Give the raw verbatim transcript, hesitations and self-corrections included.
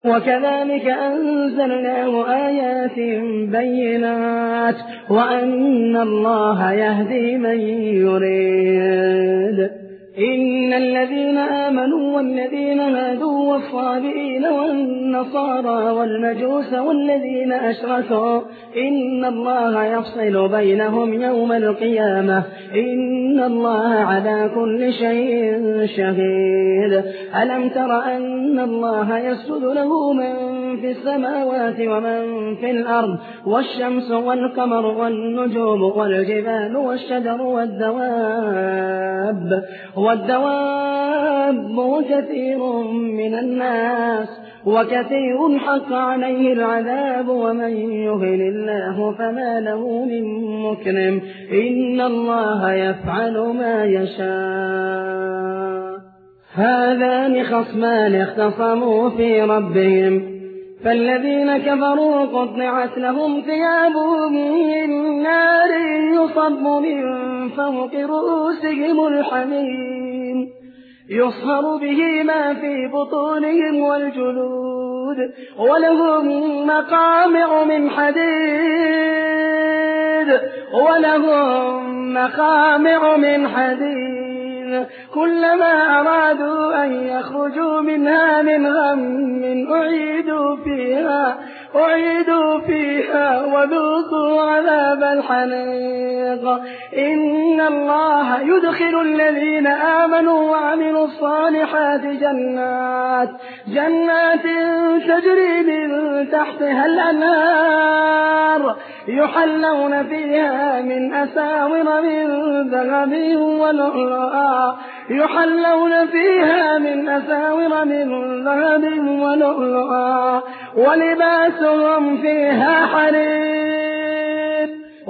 وكذلك أنزلناه آيات بينات وأن الله يهدي من يريد. إن الذين آمنوا والذين هادوا والصابئين والنصارى والمجوس والذين أشركوا إن الله يفصل بينهم يوم القيامة إن الله على كل شيء شهيد. ألم تر أن الله يسجد له من في السماوات ومن في الأرض والشمس والقمر والنجوم والجبال والشجر والدواب والدواب وكثير من الناس وكثير حق عليه العذاب ومن يهن الله فما له من مكرم إن الله يفعل ما يشاء. هذان خصمان اختصموا في ربهم فالذين كفروا قطعت لهم ثياب من نار يصب من فوق رؤوسهم الحميم يصهر به ما في بطونهم والجلود ولهم مقامع من حديد ولهم مقامع من حديد كلما أرادوا أن يخرجوا منها من غم أعيدوا فيها أعيدوا فيها وذوقوا عذاب الحريق. إن الله يدخل الذين آمنوا وعملوا الصالحات جنات جنات تجري من تحتها الأنهار يحلون فيها من أساور من ذهب ولؤلؤا يحلون فيها من أساور من ذهب ولؤلؤا ولباسهم فيها حرير